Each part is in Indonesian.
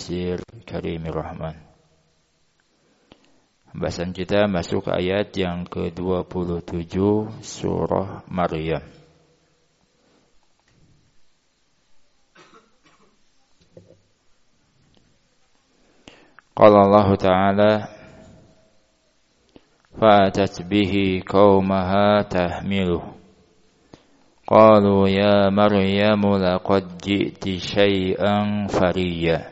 Taysir Karimir Rahman. Bahasan kita masuk ke ayat yang ke-27 surah Maryam. Qala Allah Ta'ala fa'atat bihi qaumaha tahmiluh qalu ya Maryam laqad ji'ti syai'an fariyya.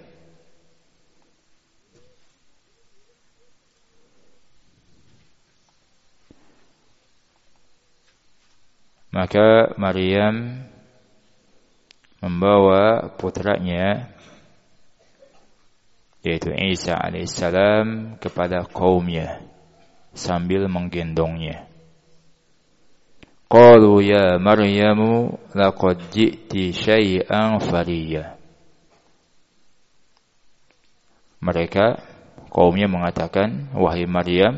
Maka Maryam membawa putranya yaitu Isa alaihissalam kepada kaumnya sambil menggendongnya. Qalu ya Maryamu laqad ji'ti syai'an fariyya. Mereka kaumnya mengatakan, wahai Maryam,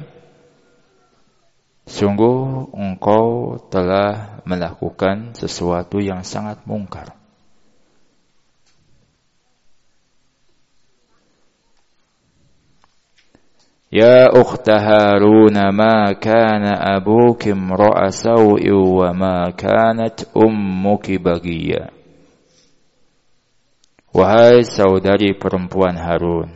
sungguh engkau telah melakukan sesuatu yang sangat mungkar. Ya ukhta Harun ma kana abuki imra'a saw'in wa ma kanat ummuki baghiyya. Wahai saudari perempuan Harun,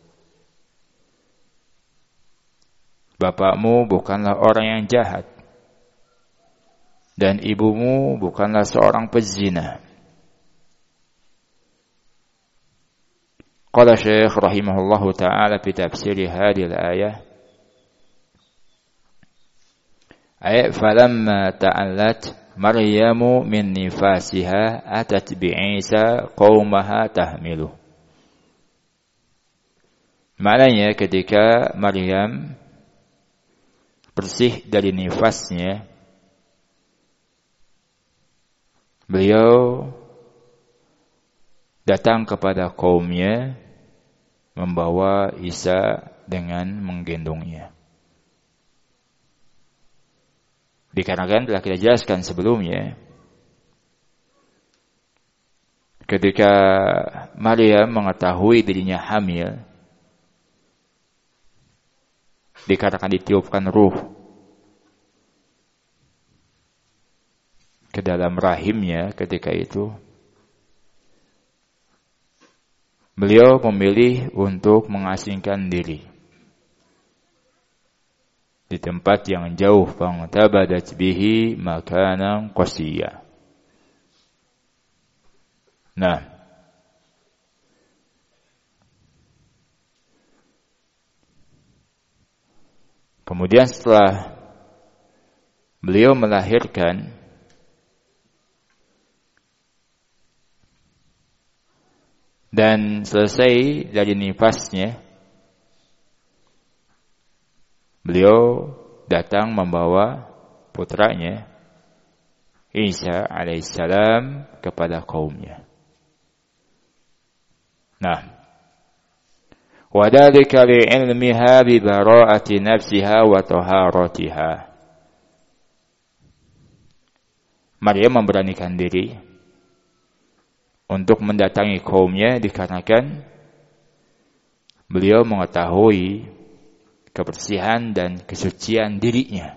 bapakmu bukanlah orang yang jahat dan ibumu bukanlah seorang pezina. Qala Syekh rahimahullahu ta'ala fi tafsir hadhihi al-ayah ay falamma ta'allat Maryamu min nifasiha atat bi Isa qaumaha tahmilu. Maknanya ketika Maryam bersih dari nifasnya, beliau datang kepada kaumnya membawa Isa dengan menggendongnya. Dikarenakan telah kita jelaskan sebelumnya, ketika Maryam mengetahui dirinya hamil, dikarenakan ditiupkan ruh ke dalam rahimnya ketika itu, beliau memilih untuk mengasingkan diri di tempat yang jauh, fangtabadat bihi makanan qasiyya. Nah, kemudian setelah beliau melahirkan, dan selesai dari nifasnya, beliau datang membawa putranya Isa alaihissalam kepada kaumnya. Nah, wadhalika li'ilmiha bi bara'ati nafsiha wa taharatiha. Maryam memberanikan diri untuk mendatangi kaumnya dikarenakan beliau mengetahui kebersihan dan kesucian dirinya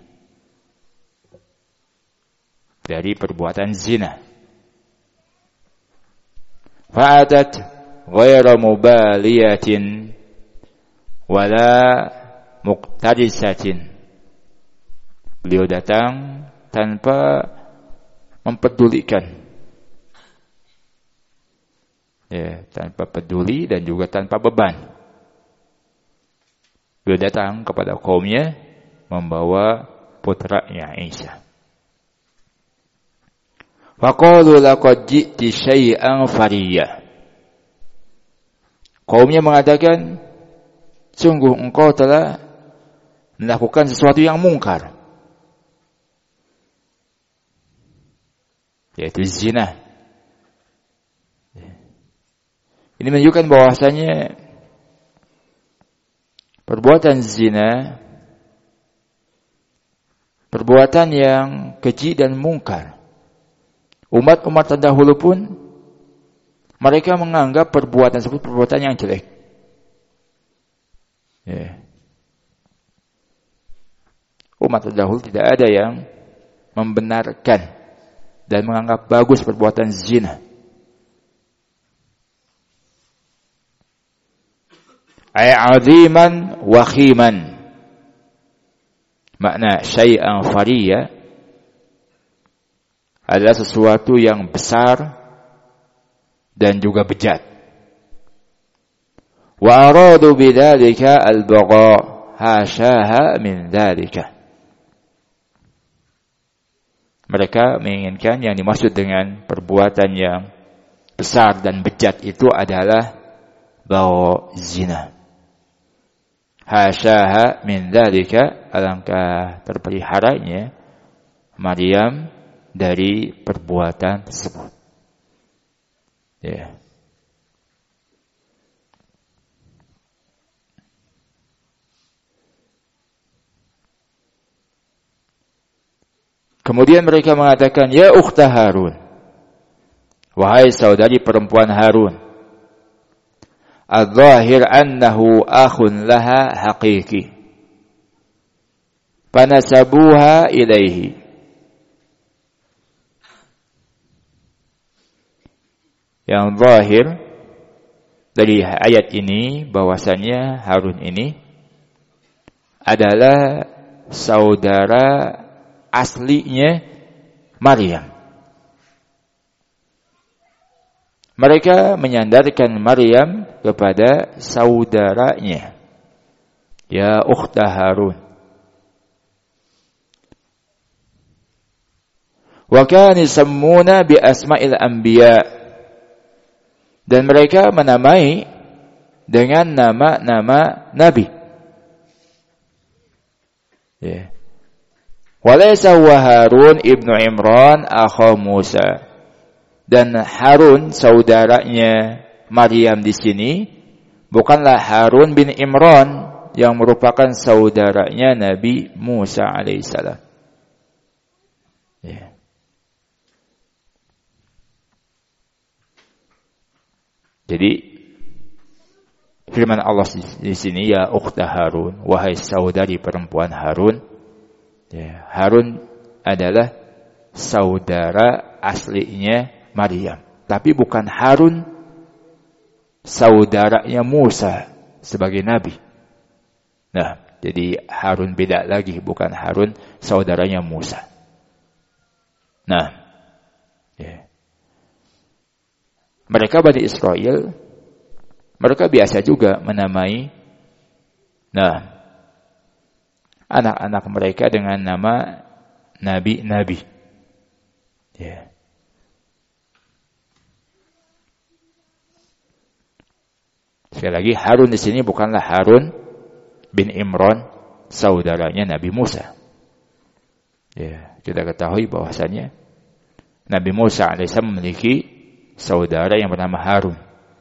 dari perbuatan zina. Fa'adat ghayra mubaliyatin wala muqtadisatin. Beliau datang tanpa mempedulikan, tanpa peduli dan juga tanpa beban. Beliau datang kepada kaumnya membawa putranya Isa. Faqalu laqad ji'ti syai'an fariyya. Kaumnya mengatakan, sungguh engkau telah melakukan sesuatu yang mungkar, yaitu zina. Ini menunjukkan bahwasanya perbuatan zina, perbuatan yang keji dan mungkar. Umat-umat terdahulu pun mereka menganggap perbuatan tersebut perbuatan yang jelek. Ya. Umat terdahulu tidak ada yang membenarkan dan menganggap bagus perbuatan zina. Ay 'aziman wa khiman. Makna syai'an fariya adalah sesuatu yang besar dan juga bejat. Wa aradu bidzalika al-bagha hasyaha min dzalika. Mereka menginginkan yang dimaksud dengan perbuatan yang besar dan bejat itu adalah bahwa zina. Hasyaha min dzalika, alangkah terpeliharanya Maryam dari perbuatan tersebut. Ya. Kemudian mereka mengatakan, ya ukhta Harun, wahai saudari perempuan Harun, al-zahir annahu akhun laha haqiqi, fanasabuha ilaihi. Yang zahir dari ayat ini bahwasanya Harun ini adalah saudara aslinya Maryam. Mereka menyandarkan Maryam kepada saudaranya. Ya ukhta Harun. Wa kanu yusammuna bi asma'il anbiya. Dan mereka menamai dengan nama-nama nabi. Ya. Walaysa huwa Harun ibnu Imran akha Musa. Dan Harun saudaranya Maryam di sini bukanlah Harun bin Imran yang merupakan saudaranya Nabi Musa alaihissalam. Ya. Jadi firman Allah di sini, ya ukhta Harun, wahai saudari perempuan Harun. Ya, Harun adalah saudara aslinya Maryam, tapi bukan Harun saudaranya Musa sebagai nabi. Nah, jadi Harun beda lagi, bukan Harun saudaranya Musa. Nah, ya. Mereka Bani Israel, mereka biasa juga menamai anak-anak mereka dengan nama nabi-nabi. Ya. Sekali lagi, Harun di sini bukanlah Harun bin Imran, saudaranya Nabi Musa. Ya, kita ketahui bahwasannya Nabi Musa alaihissalam memiliki saudara yang bernama Harun.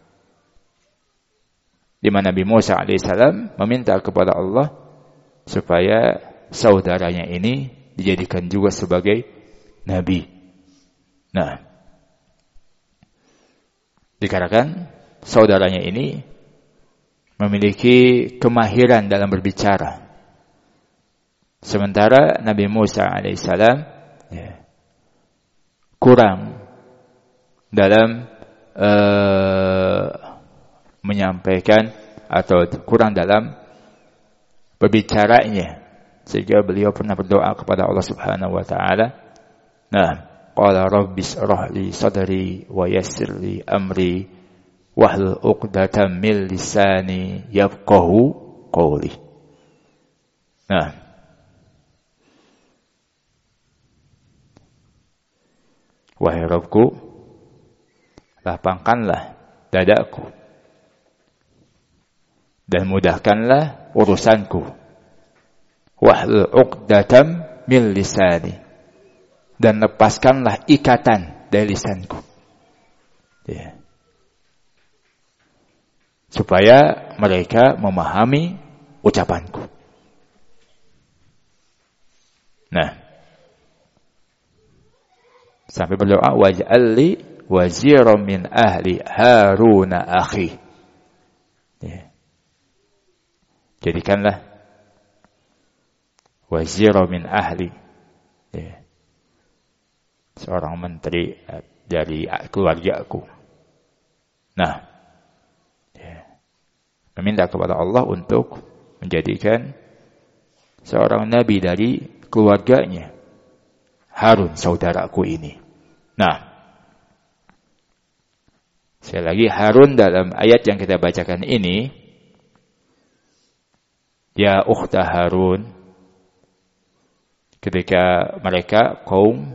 Di mana Nabi Musa alaihissalam meminta kepada Allah supaya saudaranya ini dijadikan juga sebagai nabi. Nah, dikarenakan saudaranya ini memiliki kemahiran dalam berbicara, sementara Nabi Musa alaihissalam kurang dalam menyampaikan atau kurang dalam berbicaranya, sehingga beliau pernah berdoa kepada Allah Subhanahu wa taala. Nah, qala rabbis shrah li sadri wa yassir li amri wahlul 'uqdatam min lisani yafqahu qawli. Nah, wahai Rabbku, lapangkanlah dadaku dan mudahkanlah urusanku. Wahlul 'uqdatam min lisani, dan lepaskanlah ikatan dari lisanku. Ya. Supaya mereka memahami ucapanku. Nah, sampai berdoa, waj'alli waziran min ahli Harun akhi. Ya. Jadikanlah waziran min ahli, ya, seorang menteri dari keluargaku. Nah, ya, meminta kepada Allah untuk menjadikan seorang nabi dari keluarganya, Harun saudaraku ini. Nah, sekali lagi Harun dalam ayat yang kita bacakan ini, ya ukhta Harun, ketika mereka kaum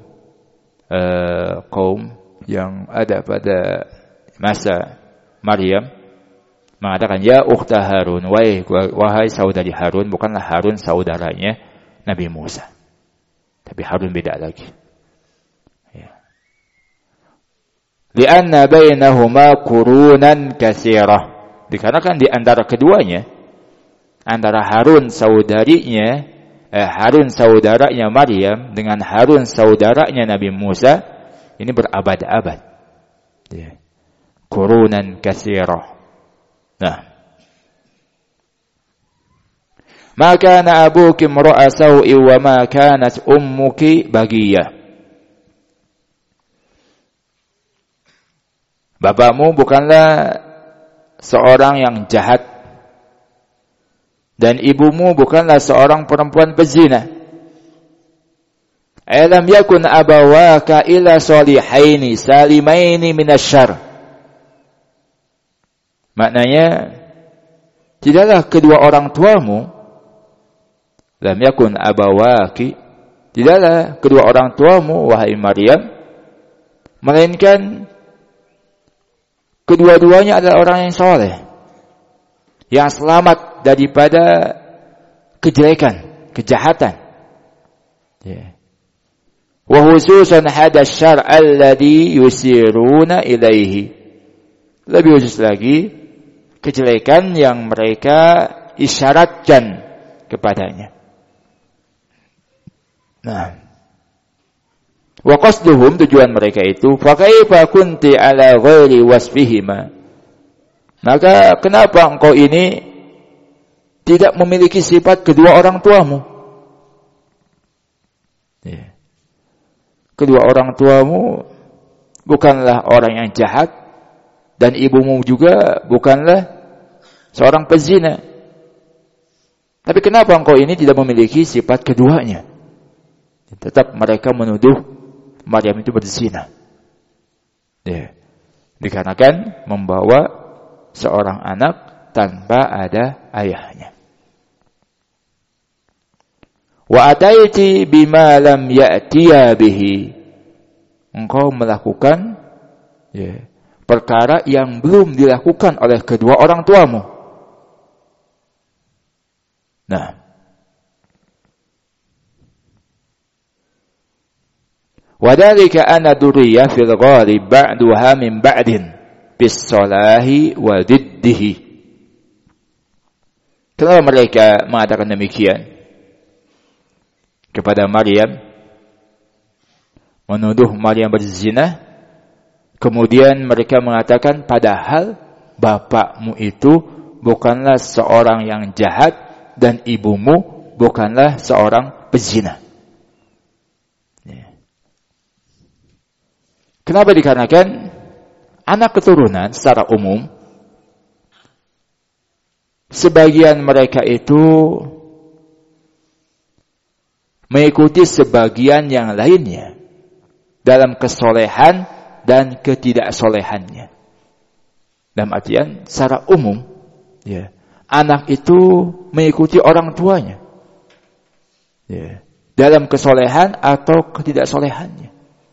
yang ada pada masa Maryam mengatakan, ya ukhta Harun, wahai saudari Harun. Bukanlah Harun saudaranya Nabi Musa, tapi Harun beda lagi. Ya. Lianna bainahuma qurunan katsirah, dikarenakan di antara keduanya, antara Harun saudaranya Maryam dengan Harun saudaranya Nabi Musa, ini berabad-abad. Ya. Qurunan katsirah. Nah, ma kana abuki imra'a sau'in wa ma kanat ummuki baghiyah. Bapakmu bukanlah seorang yang jahat dan ibumu bukanlah seorang perempuan pezina. Alam yakun abawaka illa salihaini salimaini minasyarr. Maknanya, tidaklah kedua orang tuamu, lam yakun abawaki, tidaklah kedua orang tuamu, wahai Maryam, melainkan kedua-duanya adalah orang yang saleh, yang selamat daripada kejelekan, kejahatan. Wa khususan hada syar' alladhi yusiruna ilaihi. Lebih khusus lagi, kejelekan yang mereka isyaratkan kepadanya. Nah, wa qasduhum, tujuan mereka itu, fa kaifa kunti ala ghairi wasfihima. Maka kenapa engkau ini tidak memiliki sifat kedua orang tuamu? Ya. Kedua orang tuamu bukanlah orang yang jahat, dan ibumu juga bukanlah seorang pezina. Tapi kenapa engkau ini tidak memiliki sifat keduanya? Tetap mereka menuduh Maryam itu berzina. Ya. Dikarenakan membawa seorang anak tanpa ada ayahnya. Wa ataiti bima lam ya'tiya bihi. Engkau melakukan, ya, perkara yang belum dilakukan oleh kedua orang tuamu. Nah, wadhalika anna duriyah fil ghalib ba'duha min ba'din bis salahi wa diddihi. Kenapa mereka mengatakan demikian kepada Maryam, menuduh Maryam berzina? Kemudian mereka mengatakan, padahal bapakmu itu bukanlah seorang yang jahat dan ibumu bukanlah seorang pezina. Kenapa? Dikarenakan anak keturunan secara umum, sebagian mereka itu mengikuti sebagian yang lainnya dalam kesolehan dan ketidaksolehannya. Dalam artian secara umum, ya, anak itu mengikuti orang tuanya, ya, dalam kesolehan atau ketidaksolehannya.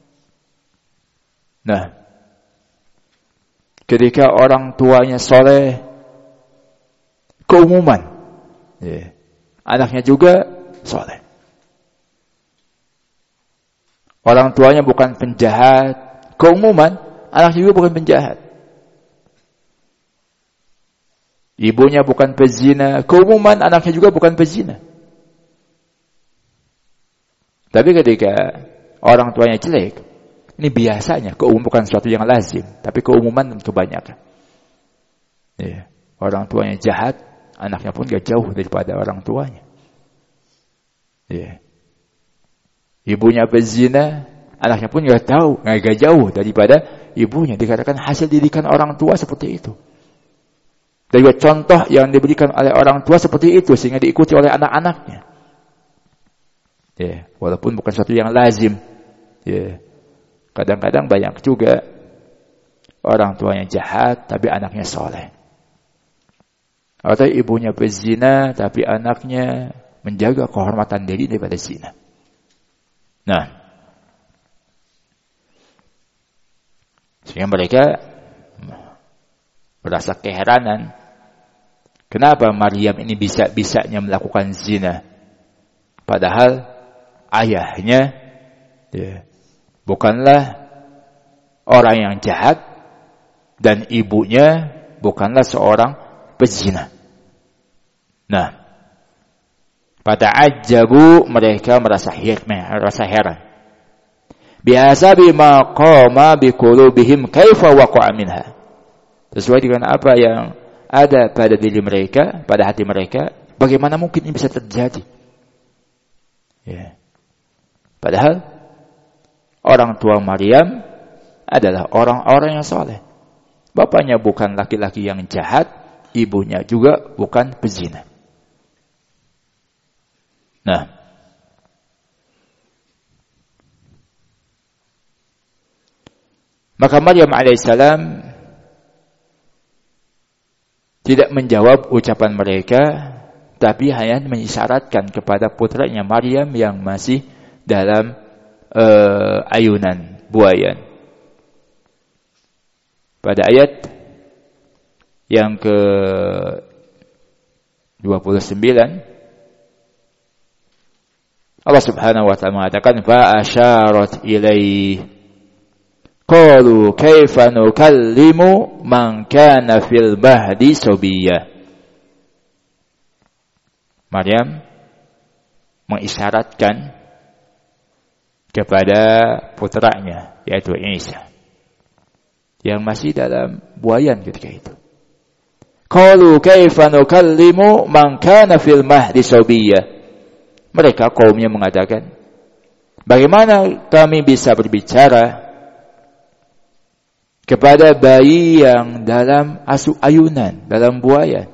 Nah, ketika orang tuanya soleh, keumuman, ya, anaknya juga soleh. Orang tuanya bukan penjahat, keumuman, anaknya juga bukan penjahat. Ibunya bukan pezina, keumuman, anaknya juga bukan pezina. Tapi ketika orang tuanya jelek, ini Ini biasanya, keumuman bukan sesuatu yang lazim, tapi keumuman dan kebanyakan. Ya. Orang tuanya jahat, anaknya pun gak jauh daripada orang tuanya. Ya. Ibunya berzina, anaknya pun gak jauh daripada ibunya. Dikatakan hasil didikan orang tua seperti itu. Dan juga contoh yang diberikan oleh orang tua seperti itu, sehingga diikuti oleh anak-anaknya. Ya. Walaupun bukan sesuatu yang lazim. Ya. Kadang-kadang banyak juga orang tuanya jahat, tapi anaknya soleh. Atau ibunya berzina, tapi anaknya menjaga kehormatan diri daripada zina. Nah, sehingga mereka merasa keheranan. Kenapa Maryam ini bisa-bisanya melakukan zina? Padahal ayahnya bukanlah orang yang jahat dan ibunya bukanlah seorang pezina. Nah, pada ajabu mereka merasa heran. Biasa bima qama biqulubihim kaifa waqa'a minha. Sesuai dengan apa yang ada pada diri mereka, pada hati mereka, bagaimana mungkin ini bisa terjadi? Ya. Padahal orang tua Maryam adalah orang-orang yang soleh. Bapaknya bukan laki-laki yang jahat, ibunya juga bukan pezina. Nah, maka Maryam alaihissalam tidak menjawab ucapan mereka, tapi hanya mengisyaratkan kepada putranya Maryam yang masih dalam ayunan buayan. Pada ayat yang ke-29 Allah Subhanahu wa taala mengatakan fa asyarat ilaihi qalu kaifa nukallimu man kana fil mahdi sabiyya. Maryam mengisyaratkan kepada putranya yaitu Isa yang masih dalam buayan ketika itu. Qalu kaifa nukallimu man kana fil mahdi sabiyya. Mereka kaumnya mengatakan, bagaimana kami bisa berbicara kepada bayi yang dalam ayunan, dalam buayan?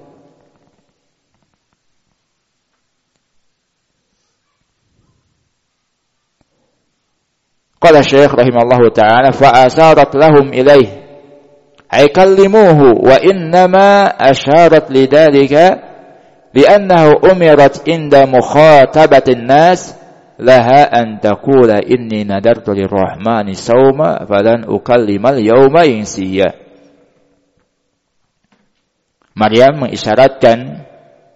Qala Syekh rahimallahu ta'ala fa'asarat lahum ilaih ay kallimuhu wa innama asyarat lidalika li'annahu umirat inda mukhatabatin nas laha an taqula inni nadartu lirrahmani sawma falan ukallimal yawma insiya. Maryam mengisyaratkan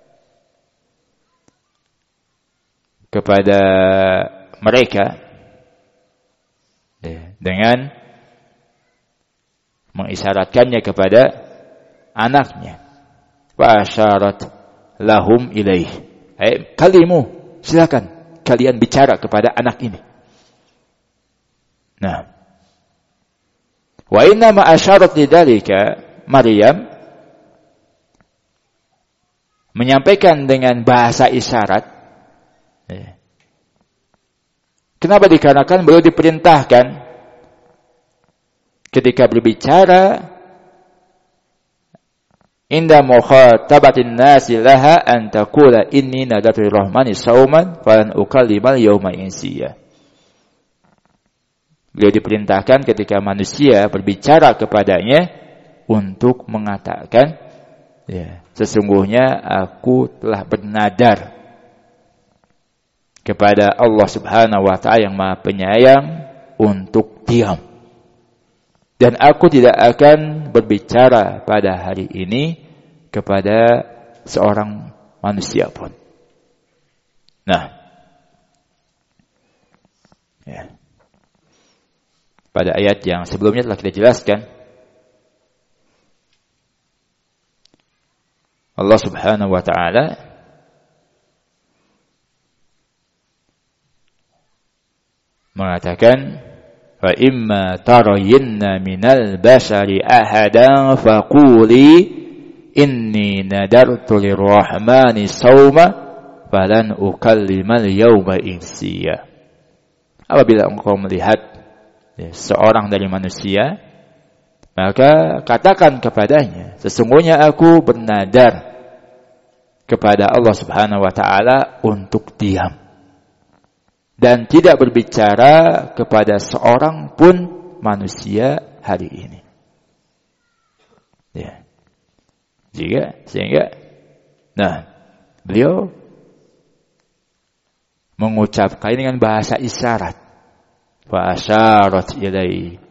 kepada mereka dengan mengisyaratkannya kepada anaknya. Wa asyarat lahum ilaih. Kalimu, silakan kalian bicara kepada anak ini. Nah, wa inna ma asyarat lidzalika, Maryam menyampaikan dengan bahasa isyarat. Kenapa? Dikarenakan beliau diperintahkan ketika berbicara inda mukhatabatin nasi laha an taqula inni nadartu lirrahmani sauman falan ukallimal yawma insiya. Beliau diperintahkan ketika manusia berbicara kepadanya untuk mengatakan, sesungguhnya aku telah bernadar kepada Allah Subhanahu wa taala yang Maha Penyayang untuk diam. Dan aku tidak akan berbicara pada hari ini kepada seorang manusia pun. Nah, pada ayat yang sebelumnya telah kita jelaskan, Allah Subhanahu wa taala mengatakan fa imma tarayinna minal bashari ahadan faquli inni nadartu lirrahmani sawma falan ukallimal yawma insiya. Apabila engkau melihat seorang dari manusia, maka katakan kepadanya, sesungguhnya aku bernadar kepada Allah Subhanahu wa taala untuk diam dan tidak berbicara kepada seorang pun manusia hari ini. Ya. Sehingga beliau mengucapkan dengan bahasa isyarat. Fa asyarat ilaihi